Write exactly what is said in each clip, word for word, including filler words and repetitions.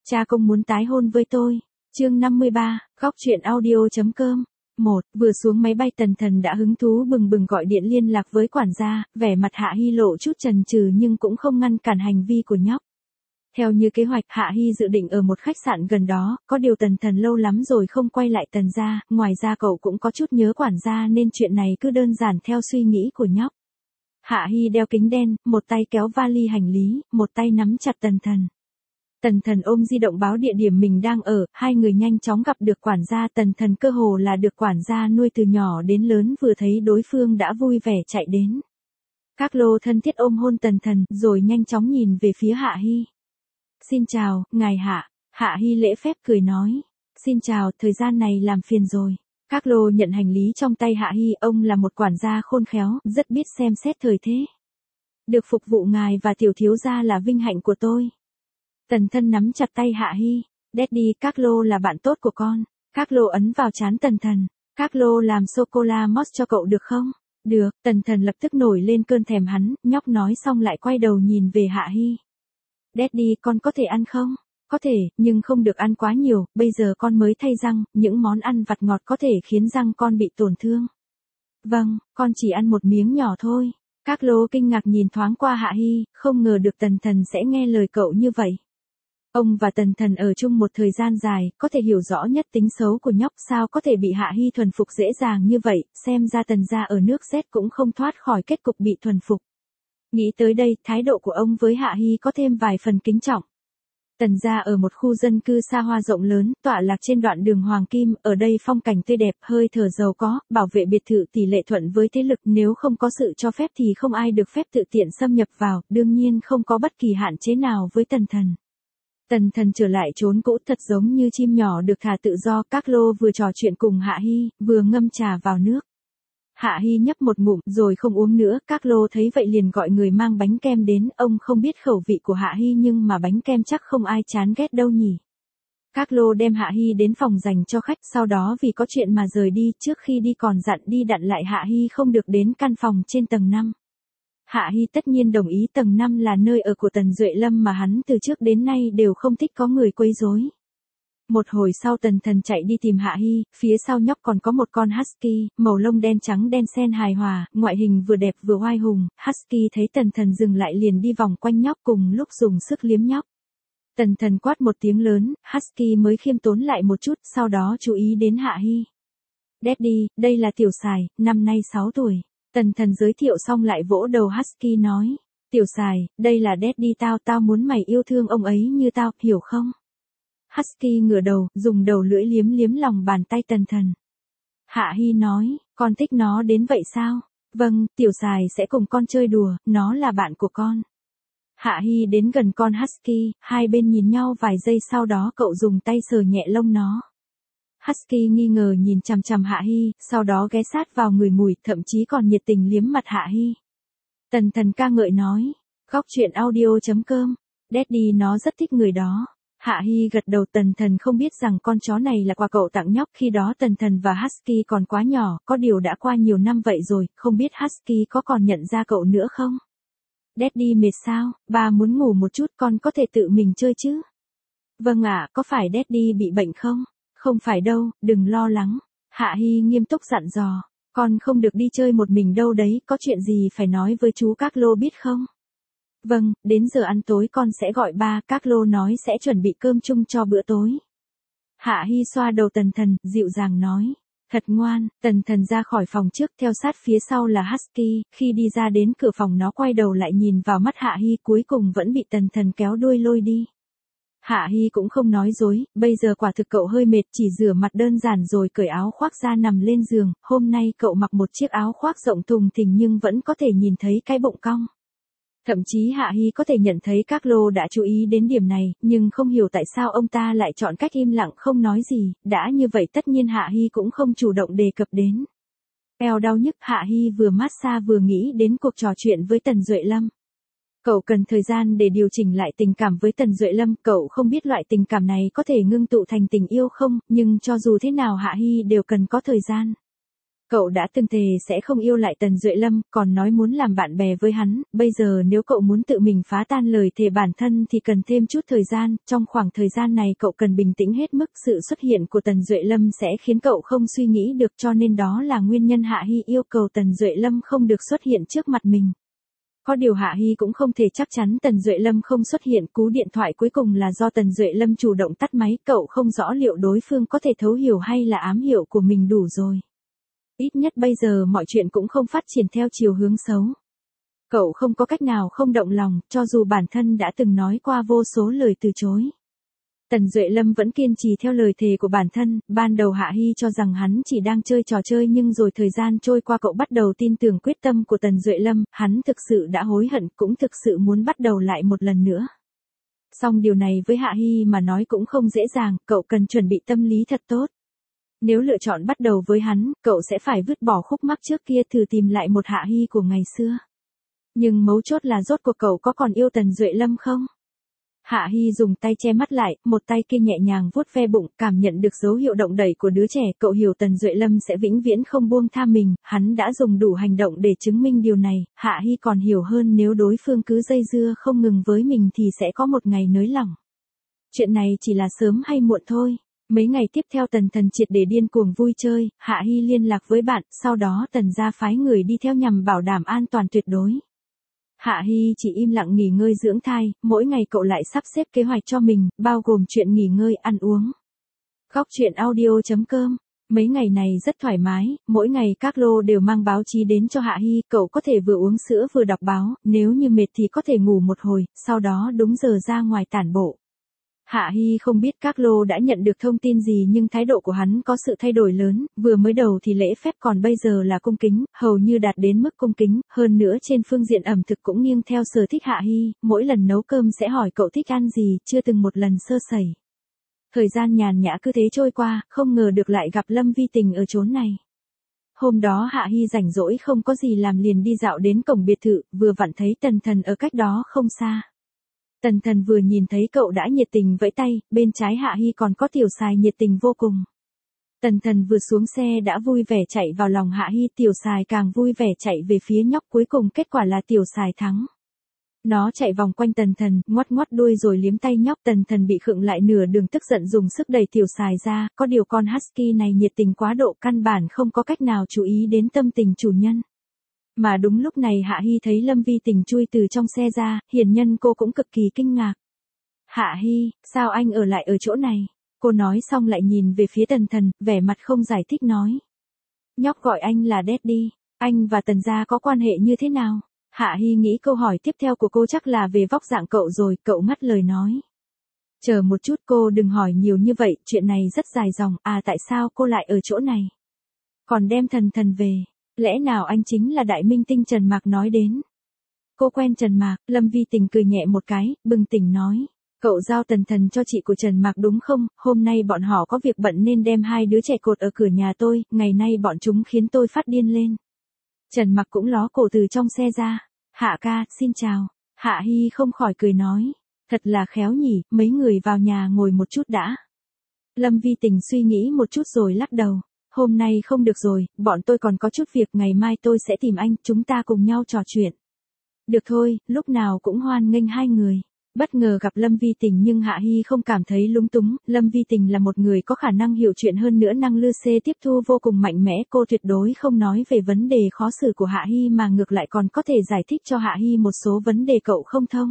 Cha công muốn tái hôn với tôi. Chương năm mươi ba, góc truyện audio.com. một. Vừa xuống máy bay Tần Thần đã hứng thú bừng bừng gọi điện liên lạc với quản gia, vẻ mặt Hạ Hi lộ chút chần chừ nhưng cũng không ngăn cản hành vi của nhóc. Theo như kế hoạch, Hạ Hi dự định ở một khách sạn gần đó, có điều Tần Thần lâu lắm rồi không quay lại Tần gia, ngoài ra cậu cũng có chút nhớ quản gia nên chuyện này cứ đơn giản theo suy nghĩ của nhóc. Hạ Hi đeo kính đen, một tay kéo vali hành lý, một tay nắm chặt Tần Thần. Tần Thần ôm di động báo địa điểm mình đang ở, hai người nhanh chóng gặp được quản gia. Tần Thần cơ hồ là được quản gia nuôi từ nhỏ đến lớn, vừa thấy đối phương đã vui vẻ chạy đến. Các lô thân thiết ôm hôn Tần Thần, rồi nhanh chóng nhìn về phía Hạ Hi. Xin chào, ngài Hạ. Hạ Hi lễ phép cười nói. Xin chào, thời gian này làm phiền rồi. Các lô nhận hành lý trong tay Hạ Hi, ông là một quản gia khôn khéo, rất biết xem xét thời thế. Được phục vụ ngài và tiểu thiếu gia là vinh hạnh của tôi. Tần Thần nắm chặt tay Hạ Hi. Daddy, các lô là bạn tốt của con. Các lô ấn vào trán Tần Thần. Các lô làm sô-cô-la mousse cho cậu được không? Được. Tần Thần lập tức nổi lên cơn thèm hắn, nhóc nói xong lại quay đầu nhìn về Hạ Hi. Daddy, con có thể ăn không? Có thể, nhưng không được ăn quá nhiều, bây giờ con mới thay răng, những món ăn vặt ngọt có thể khiến răng con bị tổn thương. Vâng, con chỉ ăn một miếng nhỏ thôi. Các lô kinh ngạc nhìn thoáng qua Hạ Hi, không ngờ được Tần Thần sẽ nghe lời cậu như vậy. Ông và Tần Thần ở chung một thời gian dài, có thể hiểu rõ nhất tính xấu của nhóc, sao có thể bị Hạ Hi thuần phục dễ dàng như vậy, xem ra Tần gia ở nước Z cũng không thoát khỏi kết cục bị thuần phục. Nghĩ tới đây, thái độ của ông với Hạ Hi có thêm vài phần kính trọng. Tần gia ở một khu dân cư xa hoa rộng lớn, tọa lạc trên đoạn đường Hoàng Kim, ở đây phong cảnh tươi đẹp, hơi thở giàu có, bảo vệ biệt thự tỷ lệ thuận với thế lực, nếu không có sự cho phép thì không ai được phép tự tiện xâm nhập vào, đương nhiên không có bất kỳ hạn chế nào với Tần Thần. Tần Thần trở lại chốn cũ thật giống như chim nhỏ được thả tự do. Các lô vừa trò chuyện cùng Hạ Hi, vừa ngâm trà vào nước. Hạ Hi nhấp một ngụm rồi không uống nữa, các lô thấy vậy liền gọi người mang bánh kem đến, ông không biết khẩu vị của Hạ Hi nhưng mà bánh kem chắc không ai chán ghét đâu nhỉ. Các lô đem Hạ Hi đến phòng dành cho khách, sau đó vì có chuyện mà rời đi, trước khi đi còn dặn đi dặn lại Hạ Hi không được đến căn phòng trên tầng năm. Hạ Hi tất nhiên đồng ý, tầng năm là nơi ở của Tần Duệ Lâm mà hắn từ trước đến nay đều không thích có người quấy rối. Một hồi sau Tần Thần chạy đi tìm Hạ Hi, phía sau nhóc còn có một con husky, màu lông đen trắng đen xen hài hòa, ngoại hình vừa đẹp vừa oai hùng. Husky thấy Tần Thần dừng lại liền đi vòng quanh nhóc cùng lúc dùng sức liếm nhóc. Tần Thần quát một tiếng lớn, Husky mới khiêm tốn lại một chút, sau đó chú ý đến Hạ Hi. Daddy, đây là Tiểu Sài, năm nay sáu tuổi. Tần Thần giới thiệu xong lại vỗ đầu Husky nói. Tiểu Sài, đây là Daddy tao, tao muốn mày yêu thương ông ấy như tao, hiểu không? Husky ngửa đầu, dùng đầu lưỡi liếm liếm lòng bàn tay Tần Thần. Hạ Hi nói, con thích nó đến vậy sao? Vâng, Tiểu Sài sẽ cùng con chơi đùa, nó là bạn của con. Hạ Hi đến gần con Husky, hai bên nhìn nhau vài giây sau đó cậu dùng tay sờ nhẹ lông nó. Husky nghi ngờ nhìn chằm chằm Hạ Hi, sau đó ghé sát vào người mùi, thậm chí còn nhiệt tình liếm mặt Hạ Hi. Tần Thần ca ngợi nói, góc truyện audio.com, Daddy nó rất thích người đó. Hạ Hi gật đầu. Tần Thần không biết rằng con chó này là quà cậu tặng nhóc, khi đó Tần Thần và Husky còn quá nhỏ, có điều đã qua nhiều năm vậy rồi, không biết Husky có còn nhận ra cậu nữa không? Daddy mệt sao, ba muốn ngủ một chút, con có thể tự mình chơi chứ? Vâng ạ, có phải Daddy bị bệnh không? Không phải đâu, đừng lo lắng. Hạ Hi nghiêm túc dặn dò, con không được đi chơi một mình đâu đấy, có chuyện gì phải nói với chú Các Lô biết không? Vâng, đến giờ ăn tối con sẽ gọi ba, Các Lô nói sẽ chuẩn bị cơm chung cho bữa tối. Hạ Hi xoa đầu Tần Thần, dịu dàng nói. Thật ngoan. Tần Thần ra khỏi phòng trước, theo sát phía sau là Husky, khi đi ra đến cửa phòng nó quay đầu lại nhìn vào mắt Hạ Hi, cuối cùng vẫn bị Tần Thần kéo đuôi lôi đi. Hạ Hi cũng không nói dối, bây giờ quả thực cậu hơi mệt, chỉ rửa mặt đơn giản rồi cởi áo khoác ra nằm lên giường. Hôm nay cậu mặc một chiếc áo khoác rộng thùng thình nhưng vẫn có thể nhìn thấy cái bụng cong. Thậm chí Hạ Hi có thể nhận thấy Các Lô đã chú ý đến điểm này, nhưng không hiểu tại sao ông ta lại chọn cách im lặng không nói gì, đã như vậy tất nhiên Hạ Hi cũng không chủ động đề cập đến. Eo đau nhức, Hạ Hi vừa massage vừa nghĩ đến cuộc trò chuyện với Tần Duệ Lâm. Cậu cần thời gian để điều chỉnh lại tình cảm với Tần Duệ Lâm, cậu không biết loại tình cảm này có thể ngưng tụ thành tình yêu không, nhưng cho dù thế nào Hạ Hi đều cần có thời gian. Cậu đã từng thề sẽ không yêu lại Tần Duệ Lâm, còn nói muốn làm bạn bè với hắn, bây giờ nếu cậu muốn tự mình phá tan lời thề bản thân thì cần thêm chút thời gian, trong khoảng thời gian này cậu cần bình tĩnh hết mức, sự xuất hiện của Tần Duệ Lâm sẽ khiến cậu không suy nghĩ được, cho nên đó là nguyên nhân Hạ Hi yêu cầu Tần Duệ Lâm không được xuất hiện trước mặt mình. Có điều Hạ Hi cũng không thể chắc chắn Tần Duệ Lâm không xuất hiện, cú điện thoại cuối cùng là do Tần Duệ Lâm chủ động tắt máy, cậu không rõ liệu đối phương có thể thấu hiểu hay là ám hiệu của mình đủ rồi. Ít nhất bây giờ mọi chuyện cũng không phát triển theo chiều hướng xấu. Cậu không có cách nào không động lòng, cho dù bản thân đã từng nói qua vô số lời từ chối. Tần Duệ Lâm vẫn kiên trì theo lời thề của bản thân, ban đầu Hạ Hi cho rằng hắn chỉ đang chơi trò chơi nhưng rồi thời gian trôi qua cậu bắt đầu tin tưởng quyết tâm của Tần Duệ Lâm, hắn thực sự đã hối hận, cũng thực sự muốn bắt đầu lại một lần nữa. Song điều này với Hạ Hi mà nói cũng không dễ dàng, cậu cần chuẩn bị tâm lý thật tốt. Nếu lựa chọn bắt đầu với hắn, cậu sẽ phải vứt bỏ khúc mắc trước kia, thử tìm lại một Hạ Hi của ngày xưa. Nhưng mấu chốt là rốt cuộc cậu có còn yêu Tần Duệ Lâm không? Hạ Hi dùng tay che mắt lại, một tay kia nhẹ nhàng vuốt ve bụng, cảm nhận được dấu hiệu động đẩy của đứa trẻ, cậu hiểu Tần Duệ Lâm sẽ vĩnh viễn không buông tha mình, hắn đã dùng đủ hành động để chứng minh điều này, Hạ Hi còn hiểu hơn nếu đối phương cứ dây dưa không ngừng với mình thì sẽ có một ngày nới lỏng. Chuyện này chỉ là sớm hay muộn thôi. Mấy ngày tiếp theo Tần Thần triệt để điên cuồng vui chơi, Hạ Hi liên lạc với bạn, sau đó Tần gia phái người đi theo nhằm bảo đảm an toàn tuyệt đối. Hạ Hi chỉ im lặng nghỉ ngơi dưỡng thai, mỗi ngày cậu lại sắp xếp kế hoạch cho mình, bao gồm chuyện nghỉ ngơi, ăn uống. Góc truyện audio chấm com. Mấy ngày này rất thoải mái, mỗi ngày các lô đều mang báo chí đến cho Hạ Hi, cậu có thể vừa uống sữa vừa đọc báo, nếu như mệt thì có thể ngủ một hồi, sau đó đúng giờ ra ngoài tản bộ. Hạ Hi không biết các lô đã nhận được thông tin gì nhưng thái độ của hắn có sự thay đổi lớn, vừa mới đầu thì lễ phép còn bây giờ là cung kính, hầu như đạt đến mức cung kính, hơn nữa trên phương diện ẩm thực cũng nghiêng theo sở thích Hạ Hi, mỗi lần nấu cơm sẽ hỏi cậu thích ăn gì, chưa từng một lần sơ sẩy. Thời gian nhàn nhã cứ thế trôi qua, không ngờ được lại gặp Lâm Vi Tình ở chốn này. Hôm đó Hạ Hi rảnh rỗi không có gì làm liền đi dạo đến cổng biệt thự, vừa vặn thấy Tần Thần ở cách đó không xa. Tần Thần vừa nhìn thấy cậu đã nhiệt tình vẫy tay, bên trái Hạ Hi còn có Tiểu Sài nhiệt tình vô cùng. Tần Thần vừa xuống xe đã vui vẻ chạy vào lòng Hạ Hi, Tiểu Sài càng vui vẻ chạy về phía nhóc, cuối cùng kết quả là Tiểu Sài thắng. Nó chạy vòng quanh Tần Thần, ngoắt ngoắt đuôi rồi liếm tay nhóc, Tần Thần bị khựng lại nửa đường, tức giận dùng sức đẩy Tiểu Sài ra, có điều con Husky này nhiệt tình quá độ, căn bản không có cách nào chú ý đến tâm tình chủ nhân. Mà đúng lúc này Hạ Hi thấy Lâm Vi Tình chui từ trong xe ra, hiển nhân cô cũng cực kỳ kinh ngạc. Hạ Hi, sao anh ở lại ở chỗ này? Cô nói xong lại nhìn về phía Tần Thần, vẻ mặt không giải thích nói. Nhóc gọi anh là Daddy, anh và Tần gia có quan hệ như thế nào? Hạ Hi nghĩ câu hỏi tiếp theo của cô chắc là về vóc dạng cậu rồi, cậu ngắt lời nói. Chờ một chút, cô đừng hỏi nhiều như vậy, chuyện này rất dài dòng, à tại sao cô lại ở chỗ này? Còn đem Thần Thần về. Lẽ nào anh chính là đại minh tinh Trần Mạc nói đến? Cô quen Trần Mạc, Lâm Vi Tình cười nhẹ một cái, bừng tỉnh nói. Cậu giao Tần Thần cho chị của Trần Mạc đúng không? Hôm nay bọn họ có việc bận nên đem hai đứa trẻ cột ở cửa nhà tôi, ngày nay bọn chúng khiến tôi phát điên lên. Trần Mạc cũng ló cổ từ trong xe ra. Hạ ca, xin chào. Hạ Hi không khỏi cười nói. Thật là khéo nhỉ, mấy người vào nhà ngồi một chút đã. Lâm Vi Tình suy nghĩ một chút rồi lắc đầu. Hôm nay không được rồi, bọn tôi còn có chút việc, ngày mai tôi sẽ tìm anh, chúng ta cùng nhau trò chuyện. Được thôi, lúc nào cũng hoan nghênh hai người. Bất ngờ gặp Lâm Vi Tình nhưng Hạ Hi không cảm thấy lúng túng, Lâm Vi Tình là một người có khả năng hiểu chuyện, hơn nữa năng lực tiếp thu vô cùng mạnh mẽ, cô tuyệt đối không nói về vấn đề khó xử của Hạ Hi mà ngược lại còn có thể giải thích cho Hạ Hi một số vấn đề cậu không thông.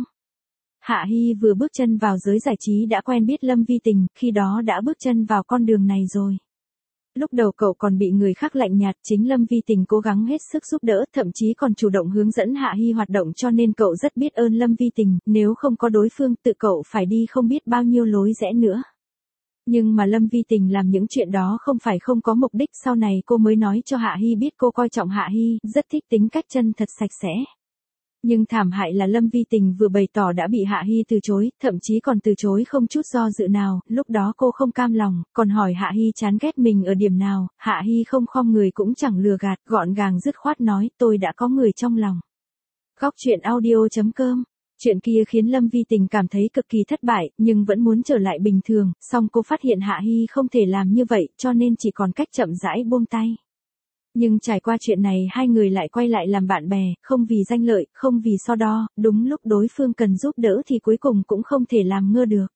Hạ Hi vừa bước chân vào giới giải trí đã quen biết Lâm Vi Tình, khi đó đã bước chân vào con đường này rồi. Lúc đầu cậu còn bị người khác lạnh nhạt, chính Lâm Vi Tình cố gắng hết sức giúp đỡ, thậm chí còn chủ động hướng dẫn Hạ Hi hoạt động, cho nên cậu rất biết ơn Lâm Vi Tình, nếu không có đối phương tự cậu phải đi không biết bao nhiêu lối rẽ nữa. Nhưng mà Lâm Vi Tình làm những chuyện đó không phải không có mục đích, sau này cô mới nói cho Hạ Hi biết cô coi trọng Hạ Hi, rất thích tính cách chân thật sạch sẽ. Nhưng thảm hại là Lâm Vi Tình vừa bày tỏ đã bị Hạ Hi từ chối, thậm chí còn từ chối không chút do dự nào, lúc đó cô không cam lòng, còn hỏi Hạ Hi chán ghét mình ở điểm nào, Hạ Hi không khom người cũng chẳng lừa gạt, gọn gàng dứt khoát nói, tôi đã có người trong lòng. Góc truyện audio chấm com. Chuyện kia khiến Lâm Vi Tình cảm thấy cực kỳ thất bại, nhưng vẫn muốn trở lại bình thường, song cô phát hiện Hạ Hi không thể làm như vậy, cho nên chỉ còn cách chậm rãi buông tay. Nhưng trải qua chuyện này hai người lại quay lại làm bạn bè, không vì danh lợi, không vì so đo, đúng lúc đối phương cần giúp đỡ thì cuối cùng cũng không thể làm ngơ được.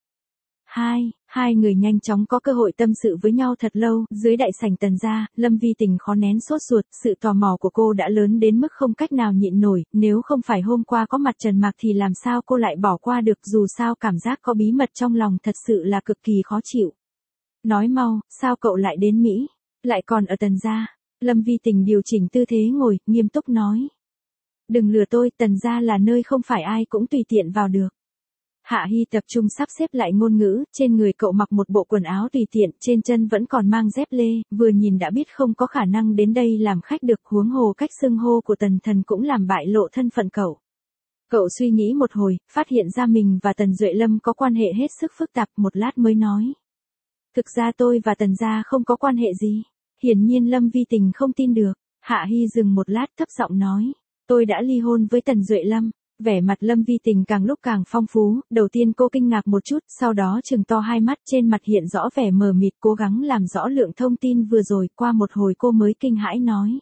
Hai, hai người nhanh chóng có cơ hội tâm sự với nhau thật lâu, dưới đại sảnh Tần gia, Lâm Vi Tình khó nén sốt ruột, sự tò mò của cô đã lớn đến mức không cách nào nhịn nổi, nếu không phải hôm qua có mặt Trần Mạc thì làm sao cô lại bỏ qua được, dù sao cảm giác có bí mật trong lòng thật sự là cực kỳ khó chịu. Nói mau, sao cậu lại đến Mỹ, lại còn ở Tần gia? Lâm Vi Tình điều chỉnh tư thế ngồi, nghiêm túc nói. Đừng lừa tôi, Tần gia là nơi không phải ai cũng tùy tiện vào được. Hạ Hi tập trung sắp xếp lại ngôn ngữ, trên người cậu mặc một bộ quần áo tùy tiện, trên chân vẫn còn mang dép lê, vừa nhìn đã biết không có khả năng đến đây làm khách được, huống hồ cách xưng hô của Tần Thần cũng làm bại lộ thân phận cậu. Cậu suy nghĩ một hồi, phát hiện ra mình và Tần Duệ Lâm có quan hệ hết sức phức tạp, một lát mới nói. Thực ra tôi và Tần gia không có quan hệ gì. Hiển nhiên Lâm Vi Tình không tin được. Hạ Hi dừng một lát thấp giọng nói. Tôi đã ly hôn với Tần Duệ Lâm. Vẻ mặt Lâm Vi Tình càng lúc càng phong phú, đầu tiên cô kinh ngạc một chút, sau đó trừng to hai mắt, trên mặt hiện rõ vẻ mờ mịt, cố gắng làm rõ lượng thông tin vừa rồi, qua một hồi cô mới kinh hãi nói.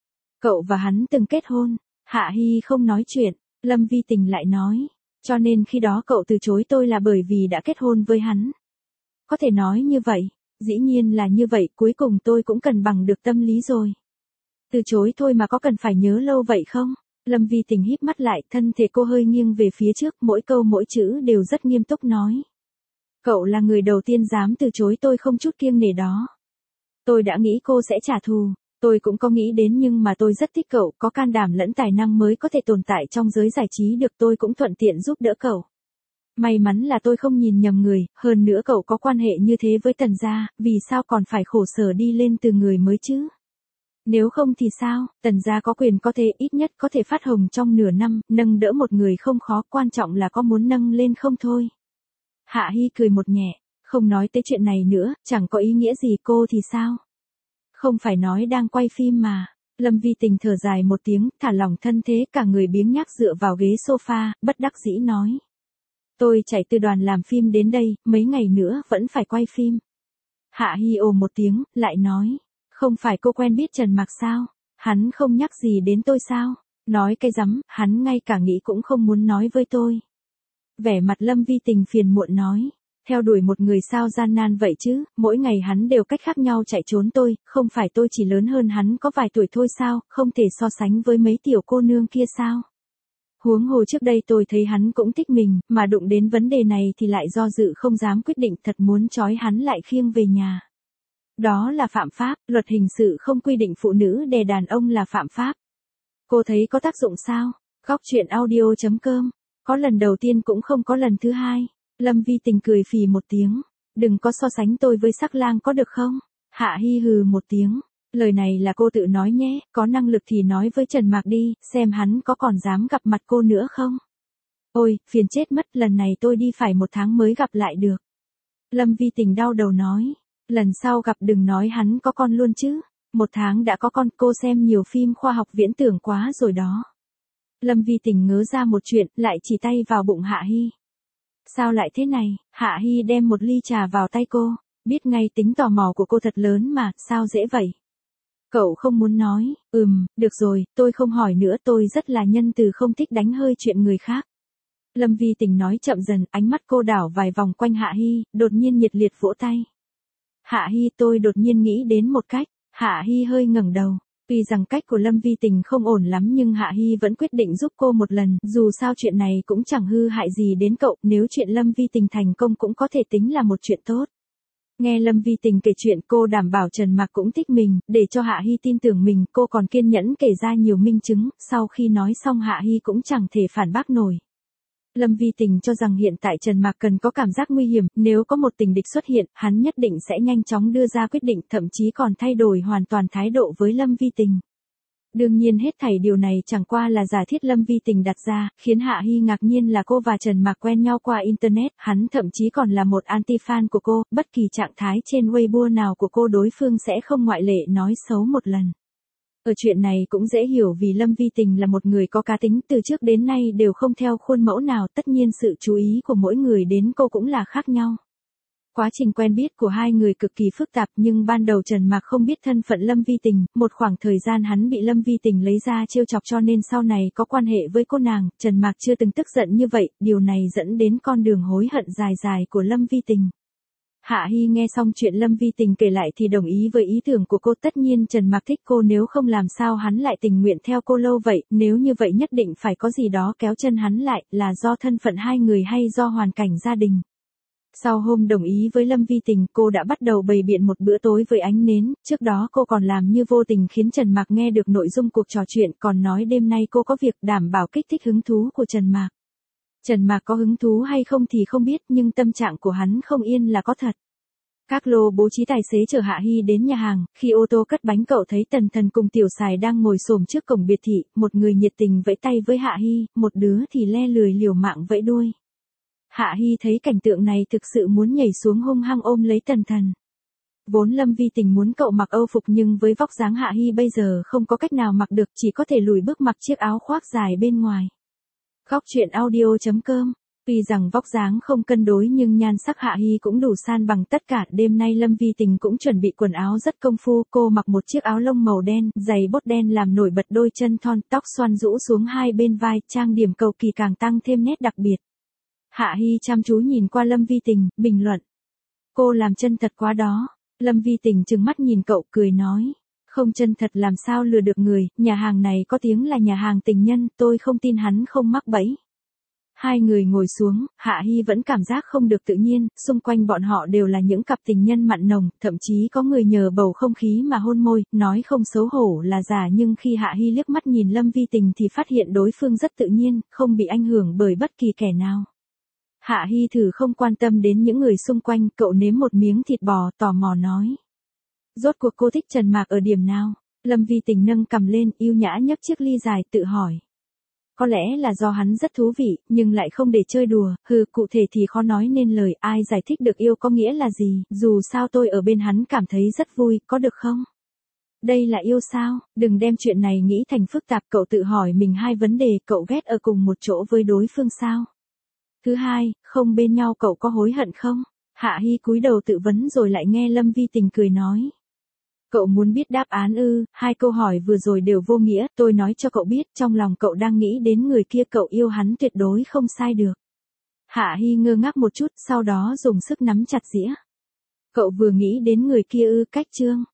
Cậu và hắn từng kết hôn. Hạ Hi không nói chuyện, Lâm Vi Tình lại nói. Cho nên khi đó cậu từ chối tôi là bởi vì đã kết hôn với hắn. Có thể nói như vậy, dĩ nhiên là như vậy, cuối cùng tôi cũng cần bằng được tâm lý rồi. Từ chối thôi mà có cần phải nhớ lâu vậy không? Lâm Vi Tình híp mắt lại, thân thể cô hơi nghiêng về phía trước, mỗi câu mỗi chữ đều rất nghiêm túc nói. Cậu là người đầu tiên dám từ chối tôi không chút kiêng nể đó. Tôi đã nghĩ cô sẽ trả thù, tôi cũng có nghĩ đến nhưng mà tôi rất thích cậu, có can đảm lẫn tài năng mới có thể tồn tại trong giới giải trí được, tôi cũng thuận tiện giúp đỡ cậu. May mắn là tôi không nhìn nhầm người, hơn nữa cậu có quan hệ như thế với Tần gia, vì sao còn phải khổ sở đi lên từ người mới chứ? Nếu không thì sao, Tần gia có quyền có thể ít nhất có thể phát hồng trong nửa năm, nâng đỡ một người không khó, quan trọng là có muốn nâng lên không thôi. Hạ Hi cười một nhẹ, không nói tới chuyện này nữa, chẳng có ý nghĩa gì, cô thì sao? Không phải nói đang quay phim mà. Lâm Vi Tình thở dài một tiếng, thả lỏng thân thế, cả người biếng nhác dựa vào ghế sofa, bất đắc dĩ nói. Tôi chạy từ đoàn làm phim đến đây, mấy ngày nữa vẫn phải quay phim. Hạ Hi ồ một tiếng, lại nói. Không phải cô quen biết Trần Mạc sao? Hắn không nhắc gì đến tôi sao? Nói cái rắm, hắn ngay cả nghĩ cũng không muốn nói với tôi. Vẻ mặt Lâm Vi Tình phiền muộn nói. Theo đuổi một người sao gian nan vậy chứ, mỗi ngày hắn đều cách khác nhau chạy trốn tôi, không phải tôi chỉ lớn hơn hắn có vài tuổi thôi sao, không thể so sánh với mấy tiểu cô nương kia sao? Huống hồ trước đây tôi thấy hắn cũng thích mình, mà đụng đến vấn đề này thì lại do dự không dám quyết định, thật muốn trói hắn lại khiêng về nhà. Đó là phạm pháp, luật hình sự không quy định phụ nữ đè đàn ông là phạm pháp. Cô thấy có tác dụng sao? Góc truyện audio chấm com. Có lần đầu tiên cũng không có lần thứ hai. Lâm Vi Tình cười phì một tiếng. Đừng có so sánh tôi với sắc lang có được không? Hạ Hi hừ một tiếng. Lời này là cô tự nói nhé, có năng lực thì nói với Trần Mạc đi, xem hắn có còn dám gặp mặt cô nữa không? Ôi, phiền chết mất, lần này tôi đi phải một tháng mới gặp lại được. Lâm Vi Tình đau đầu nói. Lần sau gặp đừng nói hắn có con luôn chứ. Một tháng đã có con, cô xem nhiều phim khoa học viễn tưởng quá rồi đó. Lâm Vi Tình ngớ ra một chuyện, lại chỉ tay vào bụng Hạ Hi. Sao lại thế này? Hạ Hi đem một ly trà vào tay cô. Biết ngay tính tò mò của cô thật lớn mà, sao dễ vậy? Cậu không muốn nói, ừm, được rồi, tôi không hỏi nữa, tôi rất là nhân từ, không thích đánh hơi chuyện người khác. Lâm Vi Tình nói chậm dần, ánh mắt cô đảo vài vòng quanh Hạ Hi, đột nhiên nhiệt liệt vỗ tay. Hạ Hi, tôi đột nhiên nghĩ đến một cách. Hạ Hi hơi ngẩng đầu. Tuy rằng cách của Lâm Vi Tình không ổn lắm nhưng Hạ Hi vẫn quyết định giúp cô một lần, dù sao chuyện này cũng chẳng hư hại gì đến cậu, nếu chuyện Lâm Vi Tình thành công cũng có thể tính là một chuyện tốt. Nghe Lâm Vi Tình kể chuyện, cô đảm bảo Trần Mạc cũng thích mình, để cho Hạ Hi tin tưởng mình, cô còn kiên nhẫn kể ra nhiều minh chứng, sau khi nói xong Hạ Hi cũng chẳng thể phản bác nổi. Lâm Vi Tình cho rằng hiện tại Trần Mạc cần có cảm giác nguy hiểm, nếu có một tình địch xuất hiện, hắn nhất định sẽ nhanh chóng đưa ra quyết định, thậm chí còn thay đổi hoàn toàn thái độ với Lâm Vi Tình. Đương nhiên hết thảy điều này chẳng qua là giả thiết Lâm Vi Tình đặt ra, khiến Hạ Hi ngạc nhiên là cô và Trần Mạc quen nhau qua Internet, hắn thậm chí còn là một anti-fan của cô, bất kỳ trạng thái trên Weibo nào của cô đối phương sẽ không ngoại lệ nói xấu một lần. Ở chuyện này cũng dễ hiểu vì Lâm Vi Tình là một người có cá tính, từ trước đến nay đều không theo khuôn mẫu nào, tất nhiên sự chú ý của mỗi người đến cô cũng là khác nhau. Quá trình quen biết của hai người cực kỳ phức tạp nhưng ban đầu Trần Mạc không biết thân phận Lâm Vi Tình, một khoảng thời gian hắn bị Lâm Vi Tình lấy ra trêu chọc cho nên sau này có quan hệ với cô nàng, Trần Mạc chưa từng tức giận như vậy, điều này dẫn đến con đường hối hận dài dài của Lâm Vi Tình. Hạ Hi nghe xong chuyện Lâm Vi Tình kể lại thì đồng ý với ý tưởng của cô, tất nhiên Trần Mạc thích cô, nếu không làm sao hắn lại tình nguyện theo cô lâu vậy, nếu như vậy nhất định phải có gì đó kéo chân hắn lại, là do thân phận hai người hay do hoàn cảnh gia đình. Sau hôm đồng ý với Lâm Vi Tình, cô đã bắt đầu bày biện một bữa tối với ánh nến, trước đó cô còn làm như vô tình khiến Trần Mạc nghe được nội dung cuộc trò chuyện, còn nói đêm nay cô có việc đảm bảo kích thích hứng thú của Trần Mạc. Trần Mạc có hứng thú hay không thì không biết, nhưng tâm trạng của hắn không yên là có thật. Các lô bố trí tài xế chở Hạ Hi đến nhà hàng, khi ô tô cất bánh cậu thấy Tần Thần cùng Tiểu Sài đang ngồi xổm trước cổng biệt thị, một người nhiệt tình vẫy tay với Hạ Hi, một đứa thì le lười liều mạng vẫy đuôi. Hạ Hi thấy cảnh tượng này thực sự muốn nhảy xuống hung hăng ôm lấy Tần Thần. Vốn Lâm Vi Tình muốn cậu mặc Âu phục nhưng với vóc dáng Hạ Hi bây giờ không có cách nào mặc được, chỉ có thể lùi bước mặc chiếc áo khoác dài bên ngoài. Góc truyện audio chấm com. Tuy rằng vóc dáng không cân đối nhưng nhan sắc Hạ Hi cũng đủ san bằng tất cả, đêm nay Lâm Vi Tình cũng chuẩn bị quần áo rất công phu, cô mặc một chiếc áo lông màu đen, giày bốt đen làm nổi bật đôi chân thon, tóc xoăn rũ xuống hai bên vai, trang điểm cầu kỳ càng tăng thêm nét đặc biệt. Hạ Hi chăm chú nhìn qua Lâm Vi Tình, bình luận. Cô làm chân thật quá đó. Lâm Vi Tình trừng mắt nhìn cậu cười nói. Không chân thật làm sao lừa được người, nhà hàng này có tiếng là nhà hàng tình nhân, tôi không tin hắn không mắc bẫy. Hai người ngồi xuống, Hạ Hi vẫn cảm giác không được tự nhiên, xung quanh bọn họ đều là những cặp tình nhân mặn nồng, thậm chí có người nhờ bầu không khí mà hôn môi, nói không xấu hổ là giả, nhưng khi Hạ Hi liếc mắt nhìn Lâm Vi Tình thì phát hiện đối phương rất tự nhiên, không bị ảnh hưởng bởi bất kỳ kẻ nào. Hạ Hi thử không quan tâm đến những người xung quanh, cậu nếm một miếng thịt bò, tò mò nói. Rốt cuộc cô thích Trần Mạc ở điểm nào? Lâm Vi Tình nâng cằm lên, yêu nhã nhấc chiếc ly dài, tự hỏi. Có lẽ là do hắn rất thú vị, nhưng lại không để chơi đùa, hừ, cụ thể thì khó nói nên lời, ai giải thích được yêu có nghĩa là gì, dù sao tôi ở bên hắn cảm thấy rất vui, có được không? Đây là yêu sao? Đừng đem chuyện này nghĩ thành phức tạp, cậu tự hỏi mình hai vấn đề, cậu ghét ở cùng một chỗ với đối phương sao? Thứ hai, không bên nhau cậu có hối hận không? Hạ Hi cúi đầu tự vấn rồi lại nghe Lâm Vi Tình cười nói. Cậu muốn biết đáp án ư? Hai câu hỏi vừa rồi đều vô nghĩa, tôi nói cho cậu biết, trong lòng cậu đang nghĩ đến người kia, cậu yêu hắn tuyệt đối không sai được. Hạ Hi ngơ ngác một chút, sau đó dùng sức nắm chặt dĩa. Cậu vừa nghĩ đến người kia ư? Cách Trương.